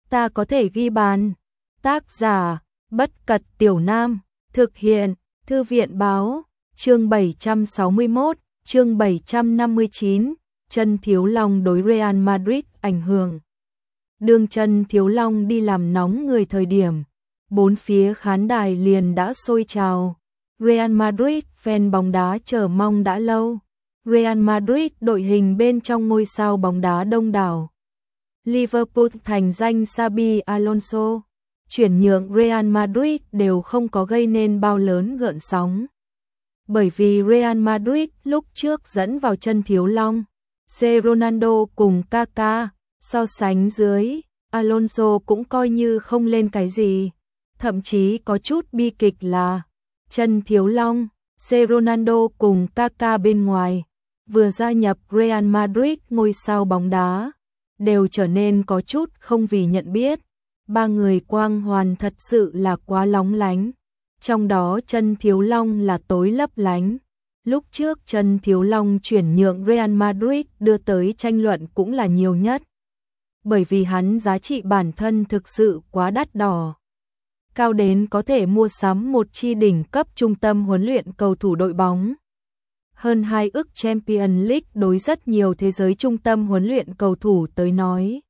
ta có thể ghi bàn. Tác giả, Bất Cật Tiểu Nam, thực hiện, Thư viện Báo, chương 761, chương 759, Chân Thiếu Long đối Real Madrid ảnh hưởng. Đương Chân Thiếu Long đi làm nóng người thời điểm, bốn phía khán đài liền đã sôi trào. Real Madrid fan bóng đá chờ mong đã lâu. Real Madrid đội hình bên trong ngôi sao bóng đá đông đảo. Liverpool thành danh Xabi Alonso, chuyển nhượng Real Madrid đều không có gây nên bao lớn gợn sóng. Bởi vì Real Madrid lúc trước dẫn vào Chân Thiếu Long, C. Ronaldo cùng Kaká, so sánh dưới, Alonso cũng coi như không lên cái gì. Thậm chí có chút bi kịch là Chân Thiếu Long, C. Ronaldo cùng Kaká bên ngoài, vừa gia nhập Real Madrid ngôi sao bóng đá, đều trở nên có chút không vì nhận biết. Ba người quang hoàn thật sự là quá lóng lánh. Trong đó Chân Thiếu Long là tối lấp lánh. Lúc trước Chân Thiếu Long chuyển nhượng Real Madrid đưa tới tranh luận cũng là nhiều nhất. Bởi vì hắn giá trị bản thân thực sự quá đắt đỏ. Cao đến có thể mua sắm một chi đỉnh cấp trung tâm huấn luyện cầu thủ đội bóng. Hơn 2 ức Champions League đối rất nhiều thế giới trung tâm huấn luyện cầu thủ tới nói.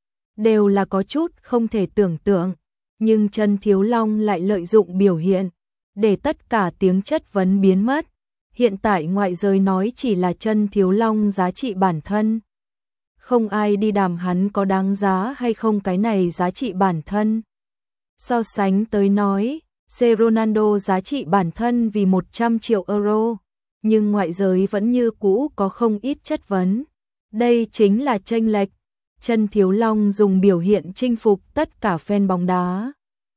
Đều là có chút không thể tưởng tượng. Nhưng Chân Thiếu Long lại lợi dụng biểu hiện, để tất cả tiếng chất vấn biến mất. Hiện tại ngoại giới nói chỉ là Chân Thiếu Long giá trị bản thân. Không ai đi đàm hắn có đáng giá hay không cái này giá trị bản thân. So sánh tới nói, C. Ronaldo giá trị bản thân vì 100 triệu euro, nhưng ngoại giới vẫn như cũ có không ít chất vấn. Đây chính là chênh lệch. Chân Thiếu Long dùng biểu hiện chinh phục tất cả fan bóng đá.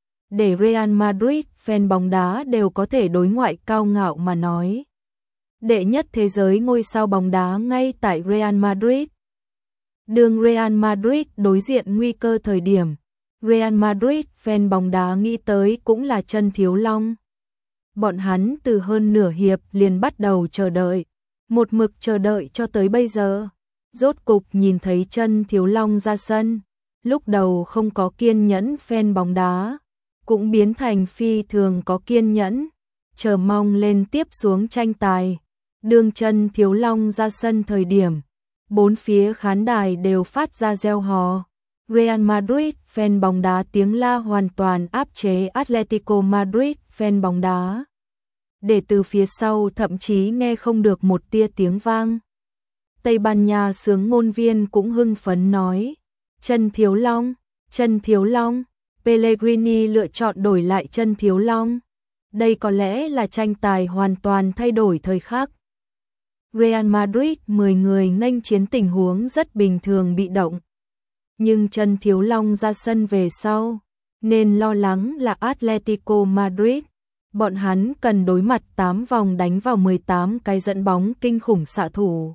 Để Real Madrid fan bóng đá đều có thể đối ngoại cao ngạo mà nói. Đệ nhất thế giới ngôi sao bóng đá ngay tại Real Madrid. Đường Real Madrid đối diện nguy cơ thời điểm, Real Madrid fan bóng đá nghĩ tới cũng là Chân Thiếu Long. Bọn hắn từ hơn nửa hiệp liền bắt đầu chờ đợi, một mực chờ đợi cho tới bây giờ. Rốt cục nhìn thấy Chân Thiếu Long ra sân, lúc đầu không có kiên nhẫn fan bóng đá, cũng biến thành phi thường có kiên nhẫn, chờ mong lên tiếp xuống tranh tài. Đương Chân Thiếu Long ra sân thời điểm, bốn phía khán đài đều phát ra reo hò. Real Madrid fan bóng đá tiếng la hoàn toàn áp chế Atletico Madrid fan bóng đá. Để từ phía sau thậm chí nghe không được một tia tiếng vang. Tây Ban Nha xướng ngôn viên cũng hưng phấn nói, Chân Thiếu Long, Chân Thiếu Long, Pellegrini lựa chọn đổi lại Chân Thiếu Long. Đây có lẽ là tranh tài hoàn toàn thay đổi thời khắc. Real Madrid 10 người nghênh chiến tình huống rất bình thường bị động. Nhưng Chân Thiếu Long ra sân về sau, nên lo lắng là Atletico Madrid. Bọn hắn cần đối mặt 8 vòng đánh vào 18 cái dẫn bóng kinh khủng xạ thủ.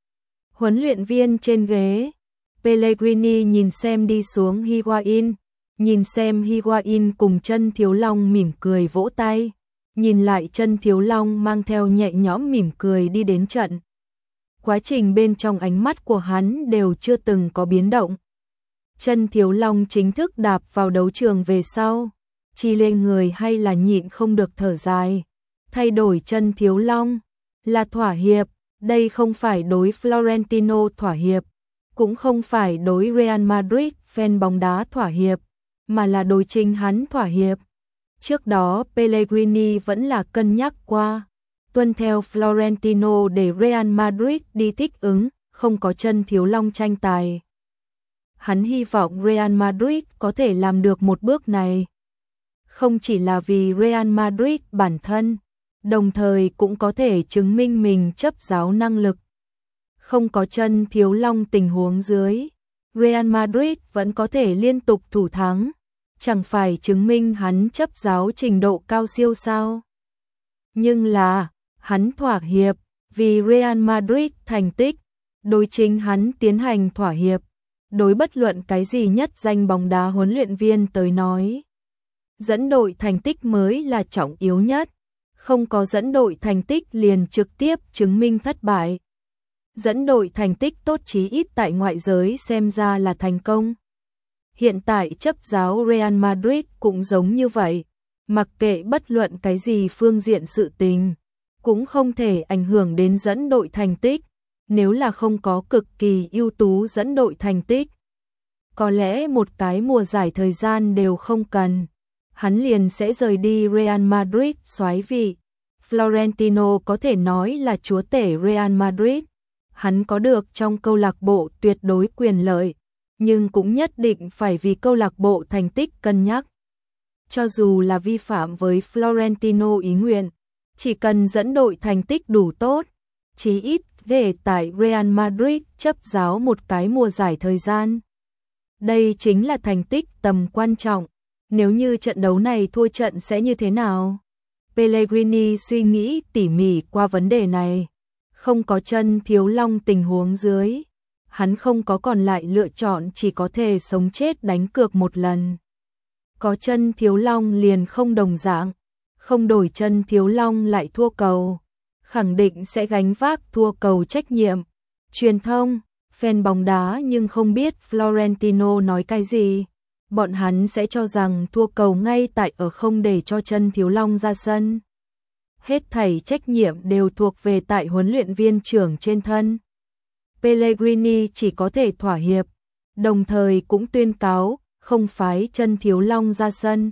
Huấn luyện viên trên ghế, Pellegrini nhìn xem đi xuống Higuain, nhìn xem Higuain cùng Chân Thiếu Long mỉm cười vỗ tay, nhìn lại Chân Thiếu Long mang theo nhẹ nhõm mỉm cười đi đến trận. Quá trình bên trong ánh mắt của hắn đều chưa từng có biến động. Chân Thiếu Long chính thức đạp vào đấu trường về sau, chi lên người hay là nhịn không được thở dài. Thay đổi Chân Thiếu Long là thỏa hiệp. Đây không phải đối Florentino thỏa hiệp, cũng không phải đối Real Madrid fan bóng đá thỏa hiệp, mà là đối chính hắn thỏa hiệp. Trước đó Pellegrini vẫn là cân nhắc qua, tuân theo Florentino để Real Madrid đi thích ứng, không có Chân Thiếu Long tranh tài. Hắn hy vọng Real Madrid có thể làm được một bước này. Không chỉ là vì Real Madrid bản thân, đồng thời cũng có thể chứng minh mình chấp giáo năng lực. Không có Chân Thiếu Long tình huống dưới, Real Madrid vẫn có thể liên tục thủ thắng, chẳng phải chứng minh hắn chấp giáo trình độ cao siêu sao? Nhưng là, hắn thỏa hiệp, vì Real Madrid thành tích, đối chính hắn tiến hành thỏa hiệp, đối bất luận cái gì nhất danh bóng đá huấn luyện viên tới nói. Dẫn đội thành tích mới là trọng yếu nhất. Không có dẫn đội thành tích liền trực tiếp chứng minh thất bại. Dẫn đội thành tích tốt chí ít tại ngoại giới xem ra là thành công. Hiện tại chấp giáo Real Madrid cũng giống như vậy, mặc kệ bất luận cái gì phương diện sự tình, cũng không thể ảnh hưởng đến dẫn đội thành tích, nếu là không có cực kỳ ưu tú dẫn đội thành tích. Có lẽ một cái mùa giải thời gian đều không cần, hắn liền sẽ rời đi Real Madrid soái vị. Florentino có thể nói là chúa tể Real Madrid, hắn có được trong câu lạc bộ tuyệt đối quyền lợi, nhưng cũng nhất định phải vì câu lạc bộ thành tích cân nhắc. Cho dù là vi phạm với Florentino ý nguyện, chỉ cần dẫn đội thành tích đủ tốt, chí ít để tại Real Madrid chấp giáo một cái mùa giải thời gian. Đây chính là thành tích tầm quan trọng. Nếu như trận đấu này thua trận sẽ như thế nào? Pellegrini suy nghĩ tỉ mỉ qua vấn đề này. Không có Chân Thiếu Long tình huống dưới, hắn không có còn lại lựa chọn, chỉ có thể sống chết đánh cược một lần. Có Chân Thiếu Long liền không đồng dạng, không đổi Chân Thiếu Long lại thua cầu, khẳng định sẽ gánh vác thua cầu trách nhiệm. Truyền thông, fan bóng đá nhưng không biết Florentino nói cái gì. Bọn hắn sẽ cho rằng thua cầu ngay tại ở không để cho Chân Thiếu Long ra sân. Hết thảy trách nhiệm đều thuộc về tại huấn luyện viên trưởng trên thân. Pellegrini chỉ có thể thỏa hiệp, đồng thời cũng tuyên cáo không phái Chân Thiếu Long ra sân.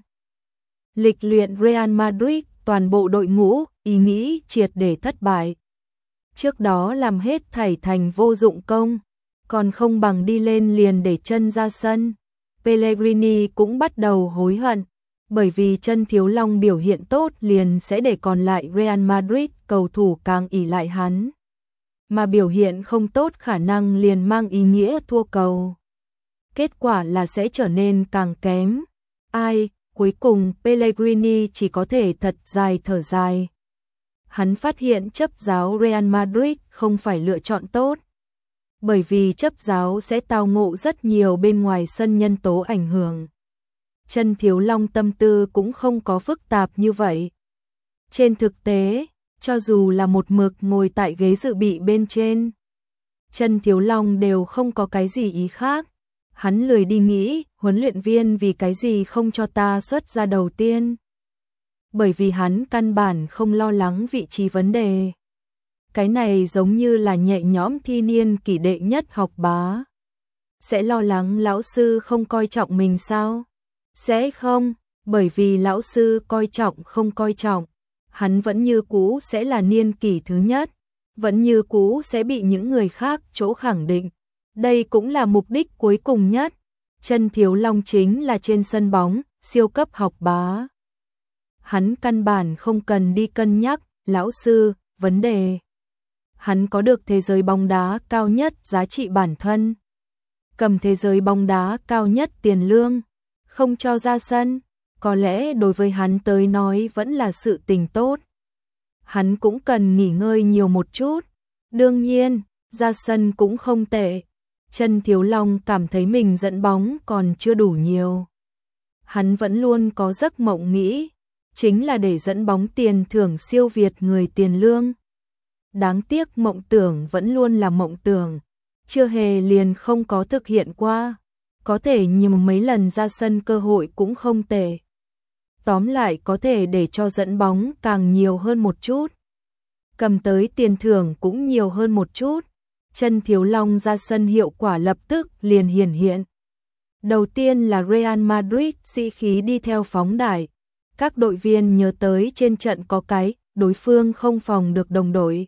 Lịch luyện Real Madrid, toàn bộ đội ngũ, ý nghĩ triệt để thất bại. Trước đó làm hết thảy thành vô dụng công, còn không bằng đi lên liền để Chân ra sân. Pellegrini cũng bắt đầu hối hận, bởi vì Chân Thiếu Long biểu hiện tốt liền sẽ để còn lại Real Madrid cầu thủ càng ỷ lại hắn. Mà biểu hiện không tốt khả năng liền mang ý nghĩa thua cầu. Kết quả là sẽ trở nên càng kém. Cuối cùng Pellegrini chỉ có thể thật dài thở dài. Hắn phát hiện chấp giáo Real Madrid không phải lựa chọn tốt. Bởi vì chấp giáo sẽ tao ngộ rất nhiều bên ngoài sân nhân tố ảnh hưởng. Chân Thiếu Long tâm tư cũng không có phức tạp như vậy. Trên thực tế, cho dù là một mực ngồi tại ghế dự bị bên trên, Chân Thiếu Long đều không có cái gì ý khác. Hắn lười đi nghĩ, huấn luyện viên vì cái gì không cho ta xuất ra đầu tiên. Bởi vì hắn căn bản không lo lắng vị trí vấn đề. Cái này giống như là nhẹ nhõm thi niên kỷ đệ nhất học bá. Sẽ lo lắng lão sư không coi trọng mình sao? Sẽ không, bởi vì lão sư coi trọng không coi trọng, hắn vẫn như cũ sẽ là niên kỷ thứ nhất, vẫn như cũ sẽ bị những người khác chỗ khẳng định. Đây cũng là mục đích cuối cùng nhất. Chân Thiếu Long chính là trên sân bóng, siêu cấp học bá. Hắn căn bản không cần đi cân nhắc, lão sư, vấn đề. Hắn có được thế giới bóng đá cao nhất giá trị bản thân. Cầm thế giới bóng đá cao nhất tiền lương, không cho ra sân, có lẽ đối với hắn tới nói vẫn là sự tình tốt. Hắn cũng cần nghỉ ngơi nhiều một chút. Đương nhiên, ra sân cũng không tệ. Chân Thiếu Long cảm thấy mình dẫn bóng còn chưa đủ nhiều. Hắn vẫn luôn có giấc mộng nghĩ, chính là để dẫn bóng tiền thưởng siêu việt người tiền lương. Đáng tiếc mộng tưởng vẫn luôn là mộng tưởng, chưa hề liền không có thực hiện qua. Có thể nhưng mấy lần ra sân cơ hội cũng không tệ. Tóm lại có thể để cho dẫn bóng càng nhiều hơn một chút. Cầm tới tiền thưởng cũng nhiều hơn một chút. Chân Thiếu Long ra sân hiệu quả lập tức liền hiển hiện. Đầu tiên là Real Madrid sĩ khí đi theo phóng đại. Các đội viên nhớ tới trên trận có cái đối phương không phòng được đồng đội.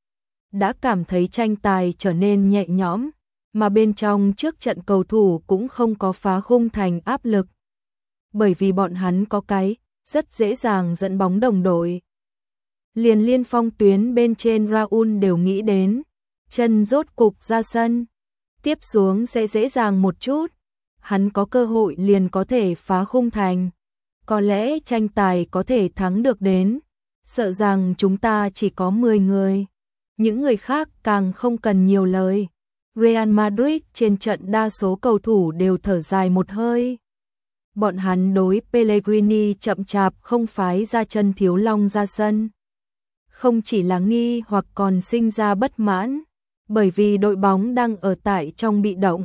Đã cảm thấy tranh tài trở nên nhẹ nhõm, mà bên trong trước trận cầu thủ cũng không có phá khung thành áp lực. Bởi vì bọn hắn có cái rất dễ dàng dẫn bóng đồng đội. Liền liên phong tuyến bên trên Raul đều nghĩ đến, Chân rốt cục ra sân, tiếp xuống sẽ dễ dàng một chút, hắn có cơ hội liền có thể phá khung thành, có lẽ tranh tài có thể thắng được đến, sợ rằng chúng ta chỉ có 10 người, những người khác càng không cần nhiều lời. Real Madrid trên trận đa số cầu thủ đều thở dài một hơi. Bọn hắn đối Pellegrini chậm chạp không phái ra Chân Thiếu Long ra sân. Không chỉ là nghi hoặc còn sinh ra bất mãn, bởi vì đội bóng đang ở tại trong bị động,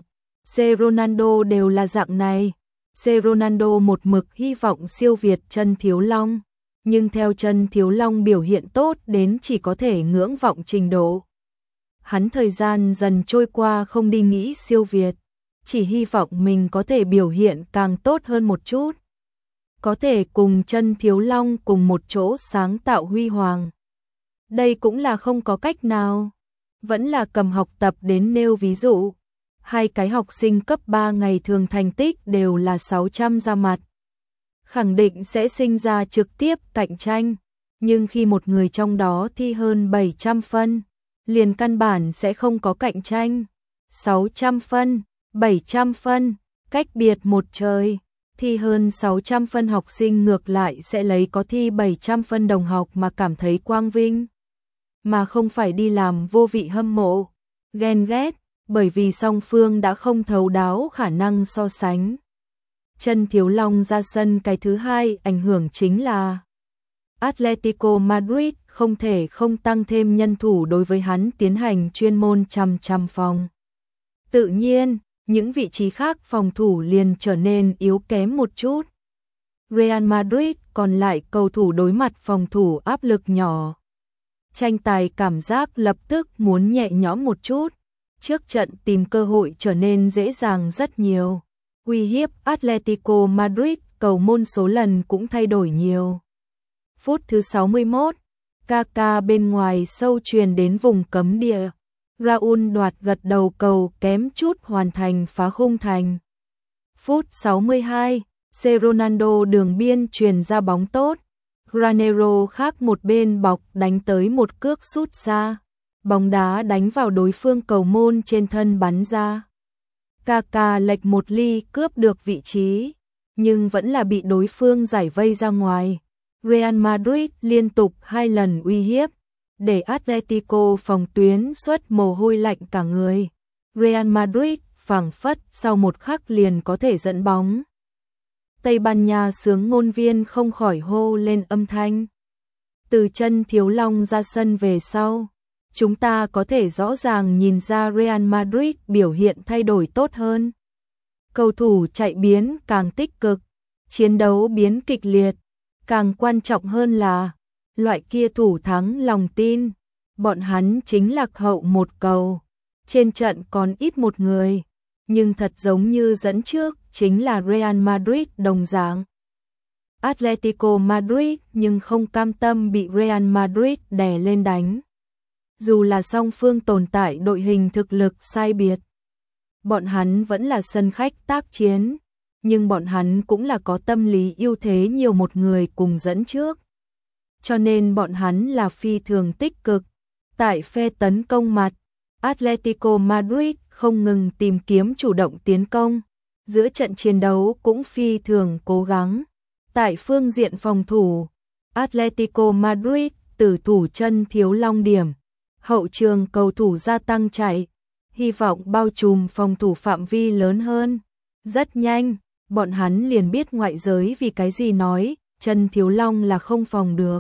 C. Ronaldo đều là dạng này. C. Ronaldo một mực hy vọng siêu việt Chân Thiếu Long, nhưng theo Chân Thiếu Long biểu hiện tốt đến chỉ có thể ngưỡng vọng trình độ. Hắn thời gian dần trôi qua không đi nghĩ siêu việt, chỉ hy vọng mình có thể biểu hiện càng tốt hơn một chút. Có thể cùng Chân Thiếu Long cùng một chỗ sáng tạo huy hoàng. Đây cũng là không có cách nào. Vẫn là cầm học tập đến nêu ví dụ. Hai cái học sinh cấp 3 ngày thường thành tích đều là 600 ra mặt. Khẳng định sẽ sinh ra trực tiếp cạnh tranh. Nhưng khi một người trong đó thi hơn 700 phân, liền căn bản sẽ không có cạnh tranh. 600 phân, 700 phân, cách biệt một trời. Thi hơn 600 phân học sinh ngược lại sẽ lấy có thi 700 phân đồng học mà cảm thấy quang vinh, mà không phải đi làm vô vị hâm mộ, ghen ghét, bởi vì song phương đã không thấu đáo khả năng so sánh. Chân Thiếu Long ra sân cái thứ hai ảnh hưởng chính là Atletico Madrid không thể không tăng thêm nhân thủ đối với hắn tiến hành chuyên môn chằm phòng. Tự nhiên, những vị trí khác phòng thủ liền trở nên yếu kém một chút. Real Madrid còn lại cầu thủ đối mặt phòng thủ áp lực nhỏ. Tranh tài cảm giác lập tức muốn nhẹ nhõm một chút. Trước trận tìm cơ hội trở nên dễ dàng rất nhiều. Uy hiếp Atletico Madrid cầu môn số lần cũng thay đổi nhiều. Phút thứ 61, Kaká bên ngoài sâu truyền đến vùng cấm địa. Raúl đoạt gật đầu cầu kém chút hoàn thành phá khung thành. Phút 62, C. Ronaldo đường biên truyền ra bóng tốt. Granero khác một bên bọc đánh tới một cước sút xa. Bóng đá đánh vào đối phương cầu môn trên thân bắn ra. Kaká lệch một ly cướp được vị trí, nhưng vẫn là bị đối phương giải vây ra ngoài. Real Madrid liên tục 2 lần uy hiếp, để Atletico phòng tuyến xuất mồ hôi lạnh cả người. Real Madrid phảng phất sau một khắc liền có thể dẫn bóng. Tây Ban Nha xướng ngôn viên không khỏi hô lên âm thanh. Từ Chân Thiếu Long ra sân về sau, chúng ta có thể rõ ràng nhìn ra Real Madrid biểu hiện thay đổi tốt hơn. Cầu thủ chạy biến càng tích cực, chiến đấu biến kịch liệt, càng quan trọng hơn là loại kia thủ thắng lòng tin. Bọn hắn chính lạc hậu một cầu, trên trận còn ít một người, nhưng thật giống như dẫn trước chính là Real Madrid đồng dạng. Atletico Madrid nhưng không cam tâm bị Real Madrid đè lên đánh. Dù là song phương tồn tại đội hình thực lực sai biệt, bọn hắn vẫn là sân khách tác chiến, nhưng bọn hắn cũng là có tâm lý ưu thế nhiều một người cùng dẫn trước. Cho nên bọn hắn là phi thường tích cực. Tại phe tấn công mặt, Atletico Madrid không ngừng tìm kiếm chủ động tiến công, giữa trận chiến đấu cũng phi thường cố gắng. Tại phương diện phòng thủ, Atletico Madrid tử thủ Chân Thiếu Long điểm, hậu trường cầu thủ gia tăng chạy, hy vọng bao trùm phòng thủ phạm vi lớn hơn. Rất nhanh, bọn hắn liền biết ngoại giới vì cái gì nói Chân Thiếu Long là không phòng được.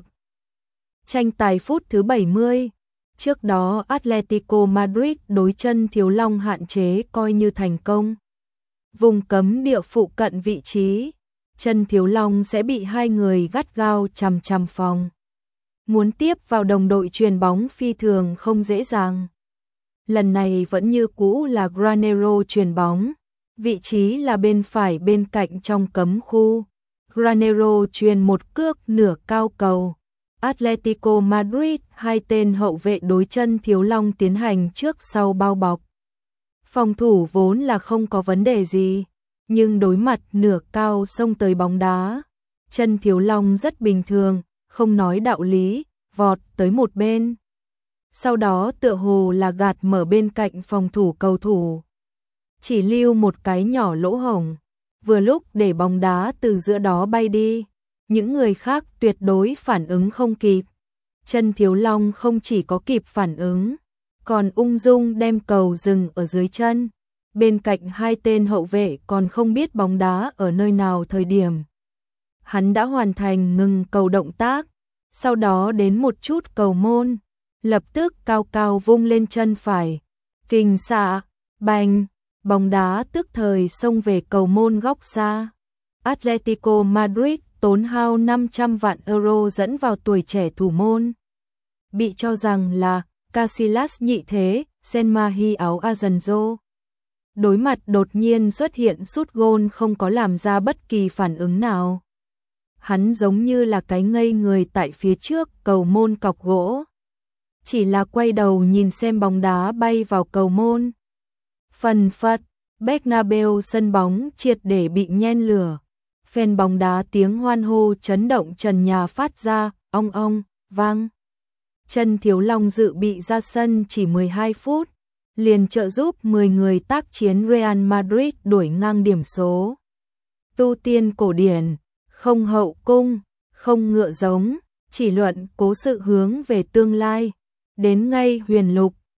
Tranh tài phút thứ 70, trước đó Atletico Madrid đối Chân Thiếu Long hạn chế coi như thành công. Vùng cấm địa phụ cận vị trí, Chân Thiếu Long sẽ bị hai người gắt gao chằm phòng. Muốn tiếp vào đồng đội chuyền bóng phi thường không dễ dàng. Lần này vẫn như cũ là Granero chuyền bóng, vị trí là bên phải bên cạnh trong cấm khu. Granero chuyền một cước nửa cao cầu. Atletico Madrid hai tên hậu vệ đối Chân Thiếu Long tiến hành trước sau bao bọc. Phòng thủ vốn là không có vấn đề gì, nhưng đối mặt nửa cao xông tới bóng đá, Chân Thiếu Long rất bình thường, không nói đạo lý, vọt tới một bên. Sau đó tựa hồ là gạt mở bên cạnh phòng thủ cầu thủ. Chỉ lưu một cái nhỏ lỗ hổng, vừa lúc để bóng đá từ giữa đó bay đi. Những người khác tuyệt đối phản ứng không kịp. Chân Thiếu Long không chỉ có kịp phản ứng, còn ung dung đem cầu dừng ở dưới chân. Bên cạnh hai tên hậu vệ còn không biết bóng đá ở nơi nào thời điểm. Hắn đã hoàn thành ngừng cầu động tác, sau đó đến một chút cầu môn, lập tức cao cao vung lên chân phải. Kình xạ, bành, bóng đá tức thời xông về cầu môn góc xa. Atletico Madrid tốn hao 500 vạn euro dẫn vào tuổi trẻ thủ môn. Bị cho rằng là Casillas nhị thế, Senmahi áo Azenzo. Đối mặt đột nhiên xuất hiện sút gôn không có làm ra bất kỳ phản ứng nào. Hắn giống như là cái ngây người tại phía trước cầu môn cọc gỗ. Chỉ là quay đầu nhìn xem bóng đá bay vào cầu môn. Phần phật, Bernabeu sân bóng triệt để bị nhen lửa. Fan bóng đá tiếng hoan hô chấn động trần nhà phát ra, ong ong, vang. Trần Thiếu Long dự bị ra sân chỉ 12 phút, liền trợ giúp 10 người tác chiến Real Madrid đuổi ngang điểm số. Tu tiên cổ điển, không hậu cung, không ngựa giống, chỉ luận cố sự hướng về tương lai. Đến ngay huyền lục,